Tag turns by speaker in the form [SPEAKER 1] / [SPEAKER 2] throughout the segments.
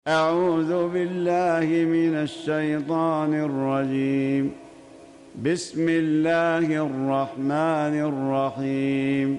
[SPEAKER 1] أعوذ بالله من الشيطان الرجيم. بسم الله الرحمن الرحيم.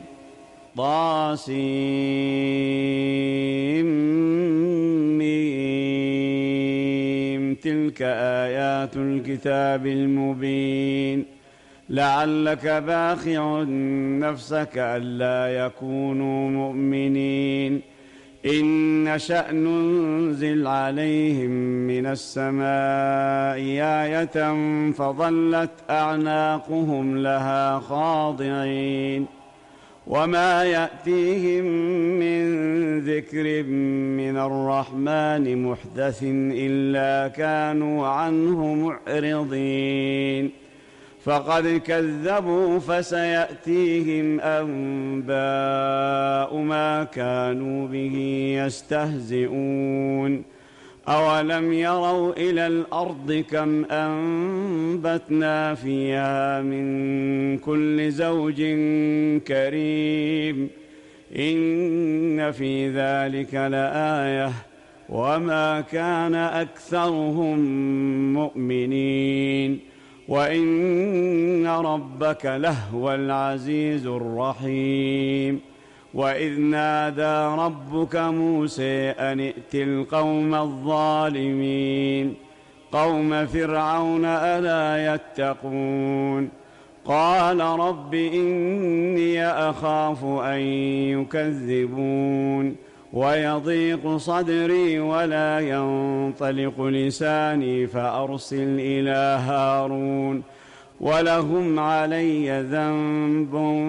[SPEAKER 1] طاسيم تلك آيات الكتاب المبين لعلك باخع نفسك ألا يكونوا مؤمنين إن نشأ ننزل عليهم من السماء آية فظلت أعناقهم لها خاضعين وما يأتيهم من ذكر من الرحمن محدث إلا كانوا عنه معرضين فقد كذبوا فسيأتيهم أنباء ما كانوا به يستهزئون أولم يروا إلى الأرض كم أنبتنا فيها من كل زوج كريم إن في ذلك لآية وما كان أكثرهم مؤمنين وإن ربك لهو العزيز الرحيم وإذ نادى ربك موسى أن ائت القوم الظالمين قوم فرعون ألا يتقون قال رب إني أخاف أن يكذبون ويضيق صدري ولا ينطلق لساني فأرسل إلى هارون ولهم علي ذنب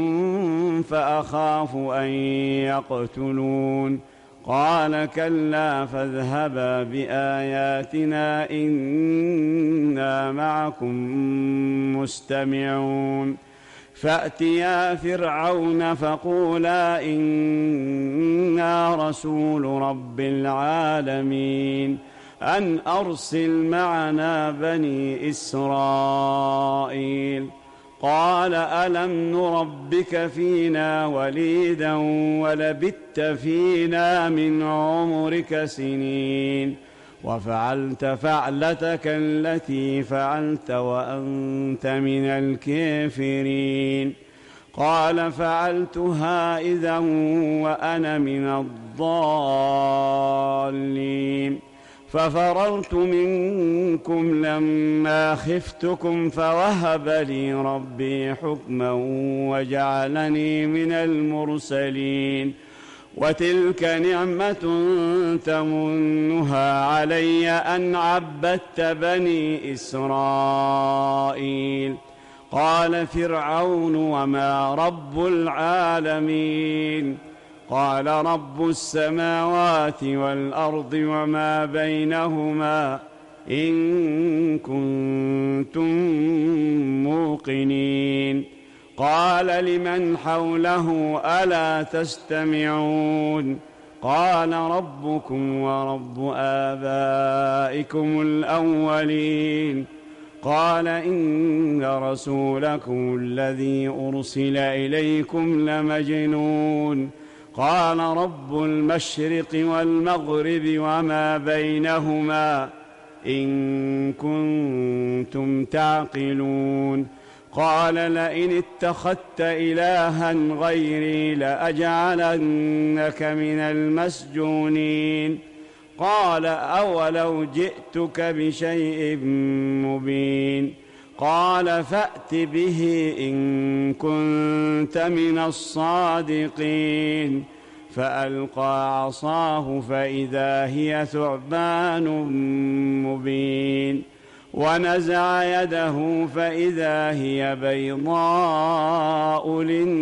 [SPEAKER 1] فأخاف أن يقتلون قال كلا فاذهبا بآياتنا إنا معكم مستمعون فأتيا فرعون فقولا إنا رسول رب العالمين أن أرسل معنا بني إسرائيل قال ألم نربك فينا وليدا ولبثت فينا من عمرك سنين وفعلت فعلتك التي فعلت وأنت من الكافرين قال فعلتها إذا وأنا من الضالين ففررت منكم لما خفتكم فوهب لي ربي حكما وجعلني من المرسلين وتلك نعمة تمنها علي أن عبدت بني إسرائيل قال فرعون وما رب العالمين قال رب السماوات والأرض وما بينهما إن كنتم موقنين قال لمن حوله ألا تستمعون قال ربكم ورب آبائكم الأولين قال إن رسولكم الذي أرسل إليكم لمجنون قال رب المشرق والمغرب وما بينهما إن كنتم تعقلون قال لئن اتخذت إلها غيري لأجعلنك من المسجونين قال أولو جئتك بشيء مبين قال فأت به إن كنت من الصادقين فألقى عصاه فإذا هي ثعبان مبين ونزع يده فإذا هي بيضاء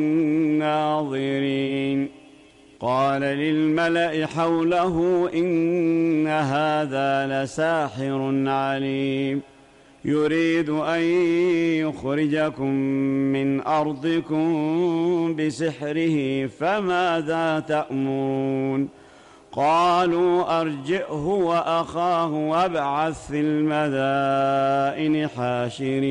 [SPEAKER 1] للناظرين قال للملأ حوله إن هذا لساحر عليم يريد أن يخرجكم من أرضكم بسحره فماذا تأمرون قالوا أرجئه وأخاه وابعث في المدائن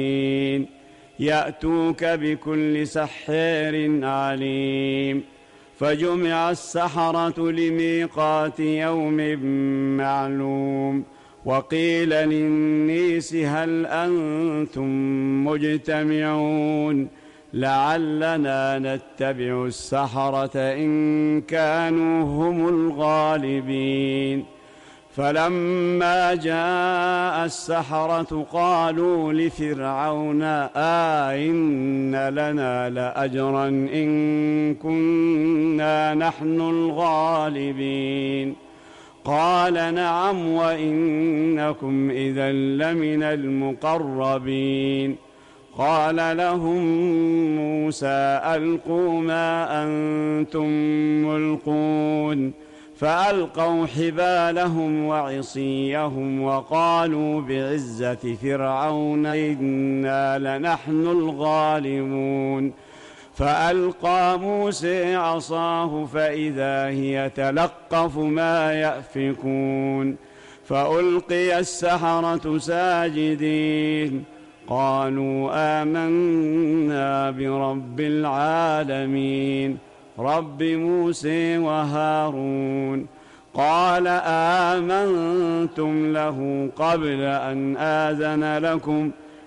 [SPEAKER 1] حاشرين يأتوك بكل سحار عليم فجمع السحرة لميقات يوم معلوم. وقيل للناس هل أنتم مجتمعون لعلنا نتبع السحرة إن كانوا هم الغالبين. فلما جاء السحرة قالوا لفرعون إن لنا لأجرا إن كنا نحن الغالبين. قال نعم وإنكم إذا لمن المقربين. قال لهم موسى ألقوا ما أنتم ملقون. فألقوا حبالهم وعصيهم وقالوا بعزة فرعون إنا لنحن الغالبون. فألقى موسى عصاه فإذا هي تلقف ما يأفكون. فألقي السحرة ساجدين قالوا آمنا برب العالمين رب موسى وهارون. قال آمنتم له قبل أن آذن لكم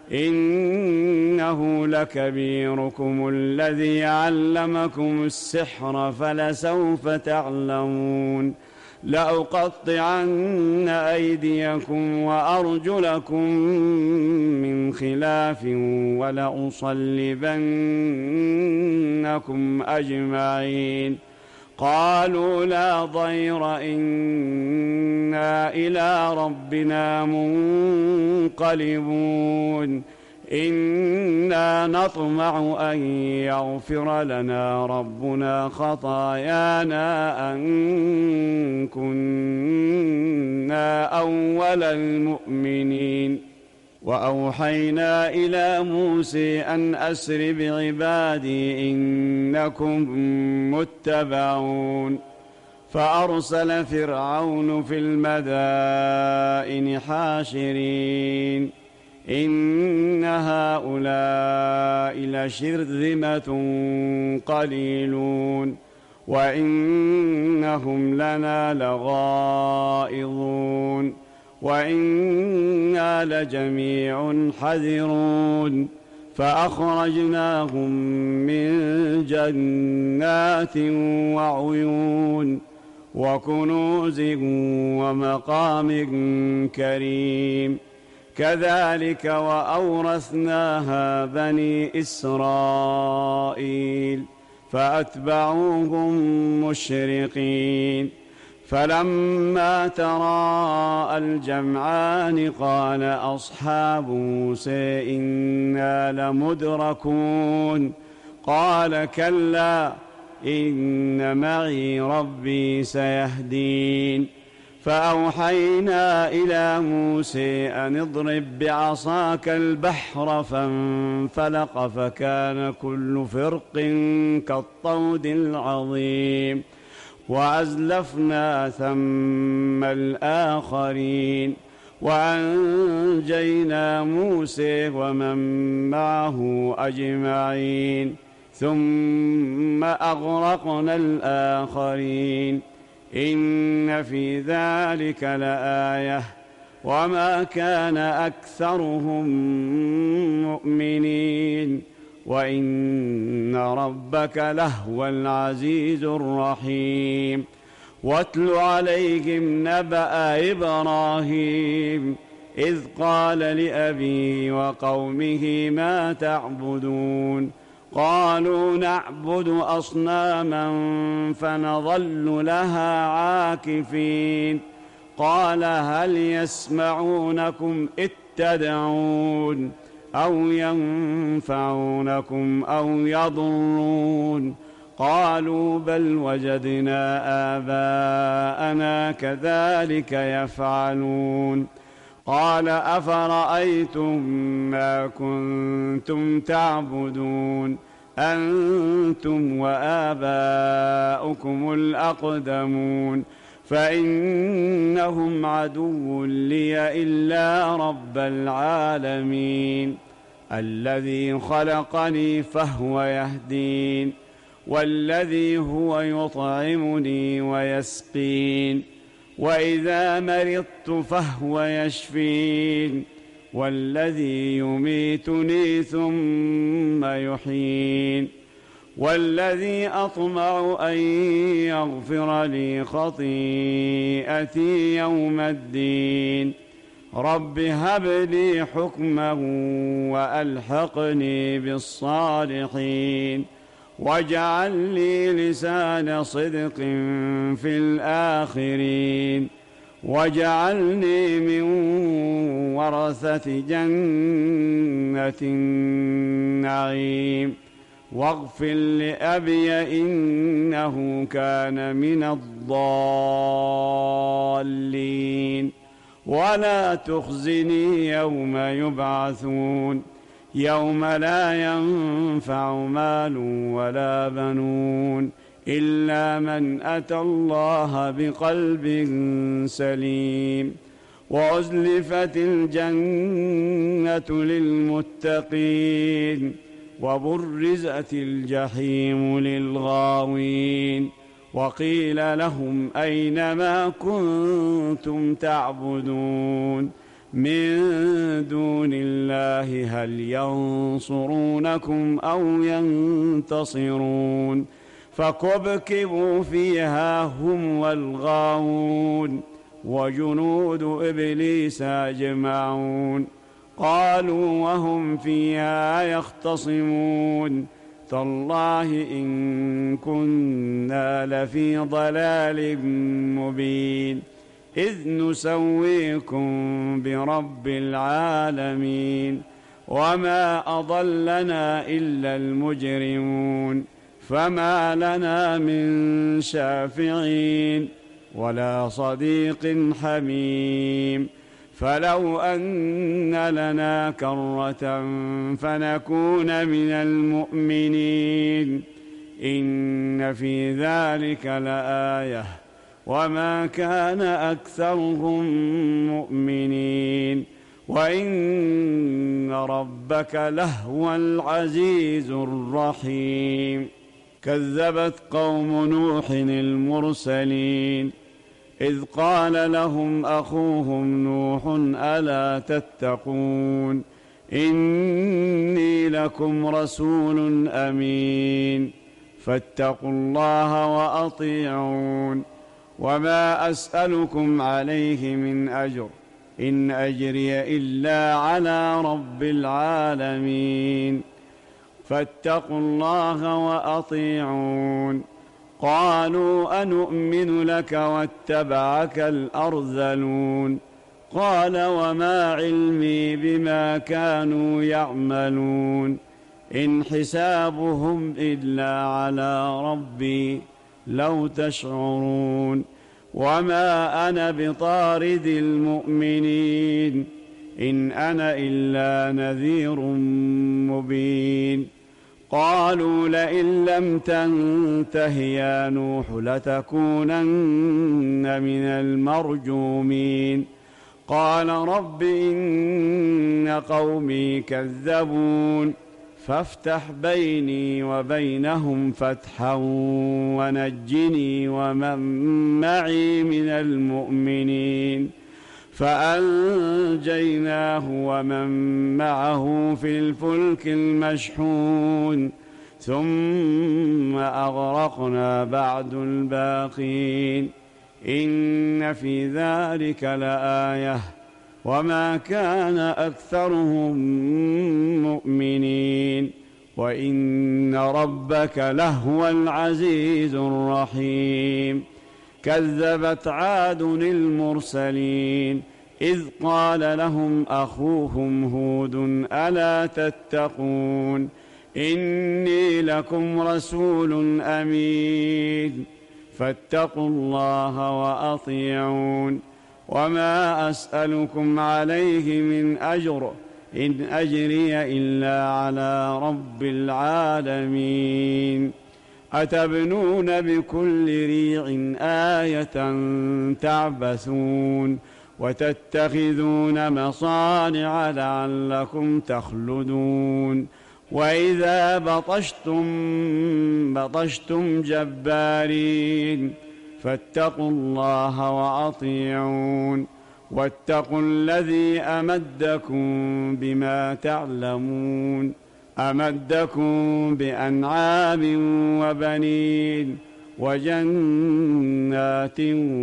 [SPEAKER 1] إنه لكبيركم الذي علمكم السحر فلسوف تعلمون لأقطعن أيديكم وأرجلكم من خلاف ولأصلبنكم أجمعين. قالوا لا ضير إنا إلى ربنا منقلبون إنا نطمع أن يغفر لنا ربنا خطايانا أن كنا أول المؤمنين. وأوحينا إلى موسى أن أسر بعبادي إنكم متبعون. فأرسل فرعون في المدائن حاشرين إن هؤلاء لشرذمة قليلون وإنهم لنا لغائظون وإنا لجميع حذرون. فأخرجناهم من جنات وعيون وكنوز ومقام كريم. كذلك وأورثناها بني إسرائيل فأتبعوهم مشرقين. فلما تراءى الجمعان قال أصحاب موسى إنا لمدركون. قال كلا إن معي ربي سيهدين. فأوحينا إلى موسى أن اضرب بعصاك البحر فانفلق فكان كل فرق كالطود العظيم. وأزلفنا ثم الآخرين وأنجينا موسى ومن معه أجمعين ثم أغرقنا الآخرين. إن في ذلك لآية وما كان أكثرهم مؤمنين وإن ربك لهو العزيز الرحيم. واتل عليهم نبأ إبراهيم إذ قال لأبيه وقومه ما تعبدون قالوا نعبد أصناما فنظل لها عاكفين. قال هل يسمعونكم إذ تدعون أو ينفعونكم أو يضرون قالوا بل وجدنا آباءنا كذلك يفعلون. قال أفرأيتم ما كنتم تعبدون أنتم وآباؤكم الأقدمون فإنهم عدو لي إلا رب العالمين الذي خلقني فهو يهدين. والذي هو يطعمني ويسقين، وإذا مرضت فهو يشفين، والذي يميتني ثم يحيين، والذي أطمع أن يغفر لي خطيئتي يوم الدين. رب هب لي حكما وألحقني بالصالحين، واجعل لي لسان صدق في الآخرين، واجعلني من ورثة جنة النعيم، واغفر لأبي إنه كان من الضالين، ولا تخزني يوم يبعثون، يوم لا ينفع مال ولا بنون إلا من أتى الله بقلب سليم. وأزلفت الجنة للمتقين، وبرزت الجحيم للغاوين، وقيل لهم أين ما كنتم تعبدون من دون الله هل ينصرونكم أو ينتصرون؟ فكبكبوا فيها هم والغاوون وجنود إبليس أجمعون، قالوا وهم فيها يختصمون تالله إن كنا لفي ضلال مبين إذ نسويكم برب العالمين، وما أضلنا إلا المجرمون، فما لنا من شافعين ولا صديق حميم، فلو أن لنا كرة فنكون من المؤمنين، إن في ذلك لآية وما كان أكثرهم مؤمنين، وإن ربك لهو العزيز الرحيم. كذبت قوم نوح المرسلين إذ قال لهم أخوهم نوح ألا تتقون إني لكم رسول أمين فاتقوا الله وأطيعون، وما أسألكم عليه من أجر إن أجري إلا على رب العالمين، فاتقوا الله وأطيعون. قالوا أنؤمن لك واتبعك الأرذلون، قال وما علمي بما كانوا يعملون إن حسابهم إلا على ربي لو تشعرون، وما أنا بطارد المؤمنين إن أنا إلا نذير مبين. قالوا لئن لم تنته يا نوح لتكونن من المرجومين، قال رب إن قومي كذبون فافتح بيني وبينهم فتحا ونجني ومن معي من المؤمنين، فأنجيناه ومن معه في الفلك المشحون ثم أغرقنا بعد الباقين، إن في ذلك لآية وما كان أكثرهم مؤمنين، وإن ربك لهو العزيز الرحيم. كذبت عاد المرسلين إذ قال لهم أخوهم هود ألا تتقون إني لكم رسول أمين فاتقوا الله وأطيعون، وما أسألكم عليه من أجر إن أجري إلا على رب العالمين. أتبنون بكل ريع آية تعبثون وتتخذون مصانع لعلكم تخلدون، وإذا بطشتم جبارين فاتقوا الله وأطيعون واتقوا الذي أمدكم بما تعلمون أمدكم بأنعام وبنين وجنات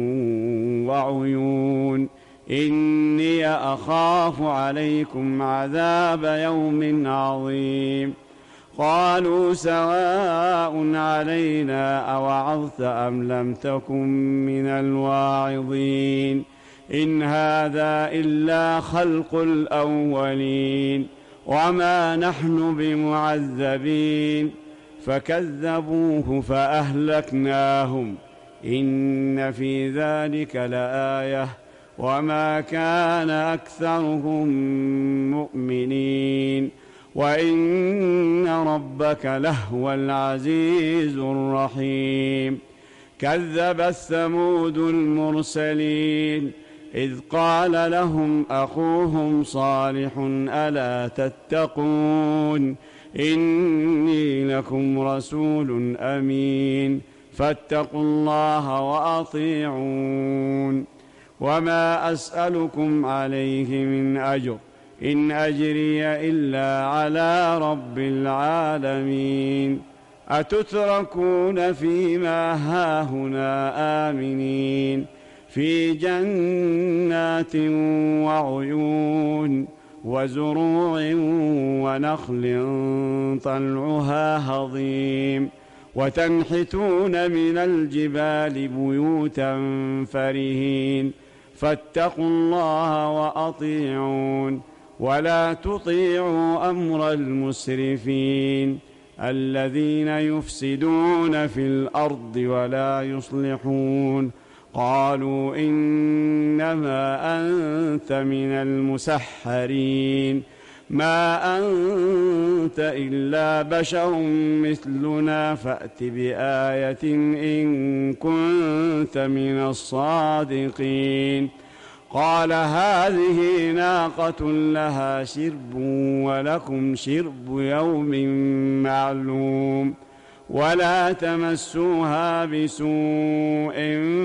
[SPEAKER 1] وعيون إني أخاف عليكم عذاب يوم عظيم قالوا سواء علينا أوعظت أم لم تكن من الواعظين إن هذا إلا خلق الأولين وما نحن بمعذبين فكذبوه فأهلكناهم إن في ذلك لآية وما كان أكثرهم مؤمنين وإن ربك لهو العزيز الرحيم كذبت ثمود المرسلين إذ قال لهم أخوهم صالح ألا تتقون إني لكم رسول أمين فاتقوا الله وأطيعون وما أسألكم عليه من أجر إن أجري إلا على رب العالمين أتتركون فيما هاهنا آمنين في جنات وعيون وزروع ونخل طلعها هضيم وتنحتون من الجبال بيوتا فرهين فاتقوا الله وأطيعون ولا تطيعوا أمر المسرفين الذين يفسدون في الأرض ولا يصلحون قالوا إنما أنت من المسحرين ما أنت إلا بشر مثلنا فأت بآية إن كنت من الصادقين قال هذه ناقة لها شرب ولكم شرب يوم معلوم ولا تمسوها بسوء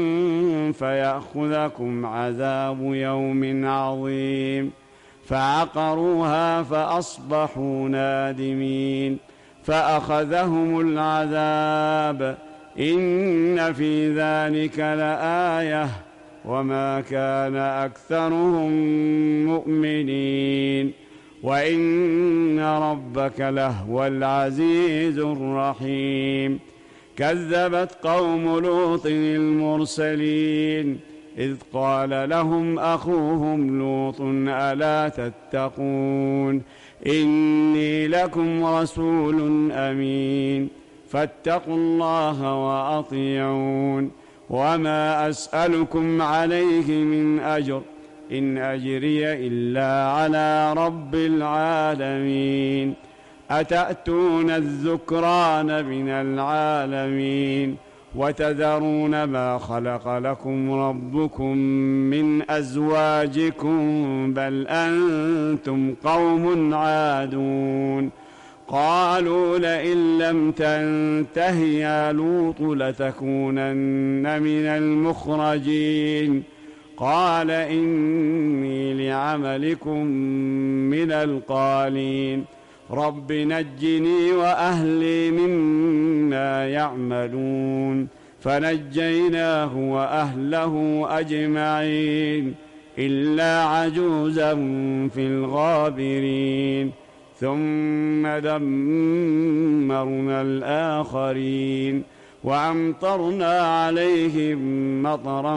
[SPEAKER 1] فيأخذكم عذاب يوم عظيم فعقروها فأصبحوا نادمين فأخذهم العذاب إن في ذلك لآية وما كان أكثرهم مؤمنين وإن ربك لهو العزيز الرحيم كذبت قوم لوط المرسلين إذ قال لهم أخوهم لوط ألا تتقون إني لكم رسول أمين فاتقوا الله وأطيعون وما أسألكم عليه من أجر إن أجري إلا على رب العالمين أتأتون الذكران من العالمين وتذرون ما خلق لكم ربكم من أزواجكم بل أنتم قوم عادون قالوا لئن لم تنته يا لوط لتكونن من المخرجين قال إني لعملكم من القالين رب نجني وأهلي مما يعملون فنجيناه وأهله أجمعين إلا عجوزا في الغابرين ثم دمرنا الآخرين وأمطرنا عليهم مطرا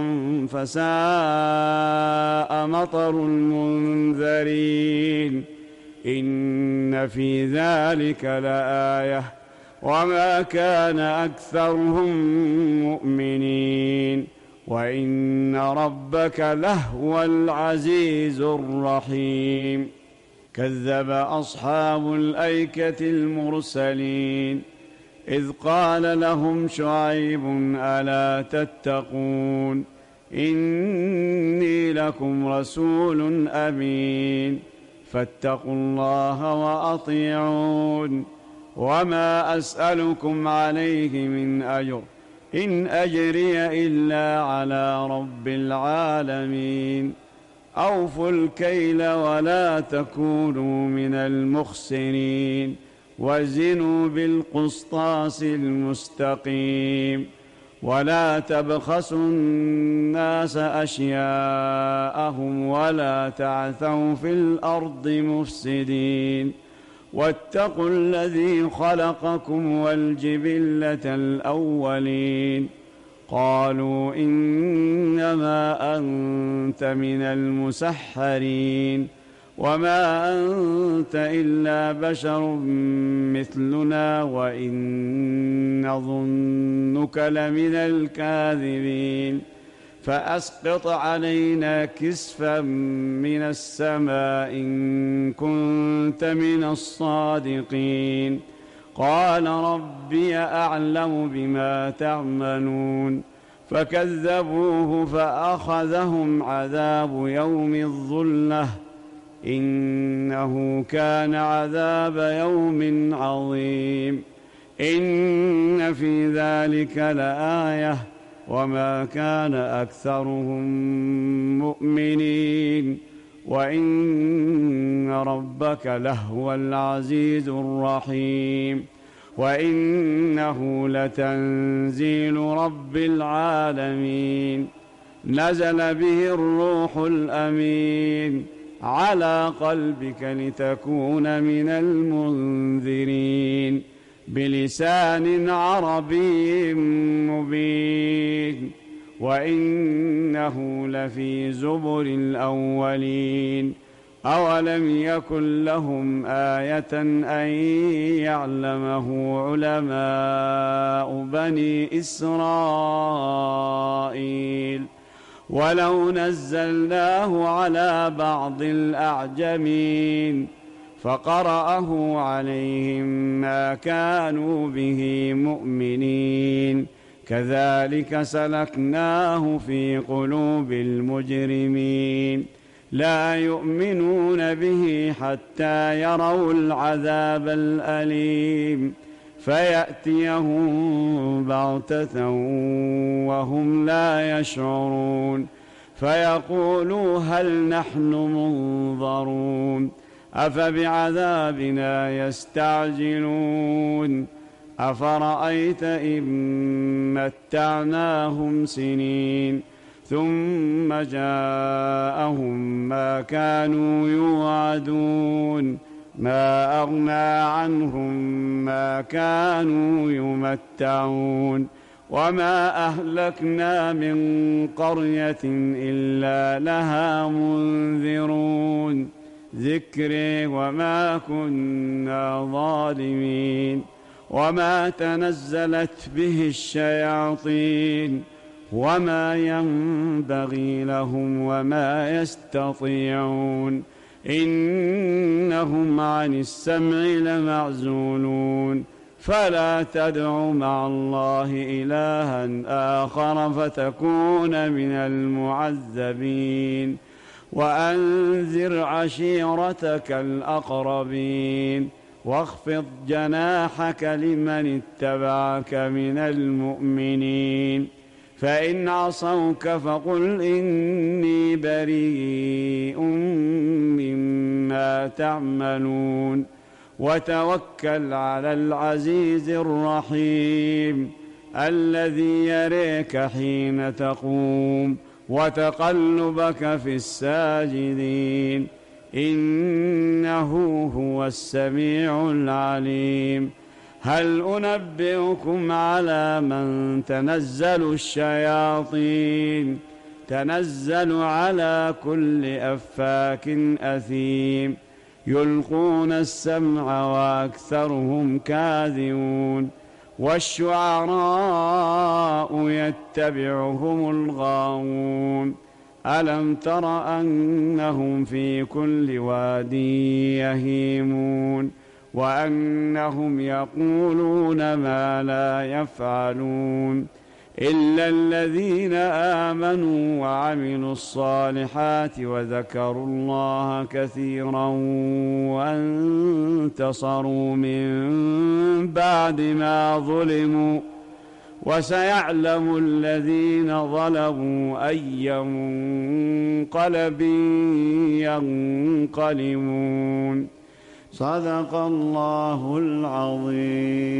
[SPEAKER 1] فساء مطر المنذرين إن في ذلك لآية وما كان أكثرهم مؤمنين وإن ربك لهو العزيز الرحيم كذب أصحاب الأيكة المرسلين إذ قال لهم شعيب ألا تتقون إني لكم رسول أمين فاتقوا الله وأطيعون. وما أسألكم عليه من أجر، إن أجري إلا على رب العالمين. أوفوا الكيل ولا تكونوا من المخسرين، وزنوا بالقسطاس المستقيم، ولا تبخسوا الناس أشياءهم ولا تعثوا في الأرض مفسدين. واتقوا الذي خلقكم والجبلة الأولين. قالوا إنما أنت من المسحرين، وما أنت إلا بشر مثلنا، وإن نظنك لمن الكاذبين. فأسقط علينا كسفا من السماء إن كنت من الصادقين. قال ربي أعلم بما تعملون. فكذبوه فأخذهم عذاب يوم الظلة، إنه كان عذاب يوم عظيم. إن في ذلك لآية، وما كان أكثرهم مؤمنين، وإن ربك لهو العزيز الرحيم. وإنه لتنزيل رب العالمين، نزل به الروح الأمين على قلبك لتكون من المنذرين، بلسان عربي مبين. وإنه لفي زبر الأولين. أولم يكن لهم آية أن يعلمه علماء بني إسرائيل؟ ولو نزلناه على بعض الأعجمين فقرأه عليهم ما كانوا به مؤمنين. كذلك سلكناه في قلوب المجرمين، لا يؤمنون به حتى يروا العذاب الأليم، فيأتيهم بغتة وهم لا يشعرون، فيقولوا هل نحن منظرون؟ أفبعذابنا يستعجلون؟ أفرأيت إن متعناهم سنين ثم جاءهم ما كانوا يوعدون؟ ما أغنى عنهم ما كانوا يمتعون. وما أهلكنا من قرية إلا لها منذرون. ذكري وما كنا ظالمين. وما تنزلت به الشياطين وما ينبغي لهم وما يستطيعون. إنهم عن السمع لمعزولون. فلا تدع مع الله إلها آخر فتكون من المعذبين. وأنذر عشيرتك الأقربين واخفض جناحك لمن اتبعك من المؤمنين. فإن عصوك فقل إني بريء مما تعملون. وتوكل على العزيز الرحيم الذي يريك حين تقوم وتقلبك في الساجدين، إنه هو السميع العليم. هل أنبئكم على من تنزل الشياطين؟ تنزل على كل أفاك أثيم، يلقون السمع وأكثرهم كاذبون. والشعراء يتبعهم الغاوون. ألم تر أنهم في كل واد يهيمون وأنهم يقولون ما لا يفعلون؟ إلا الذين آمنوا وعملوا الصالحات وذكروا الله كثيرا وانتصروا من بعد ما ظلموا وسيعلم الذين ظلموا أي منقلب ينقلبون. صدق الله العظيم.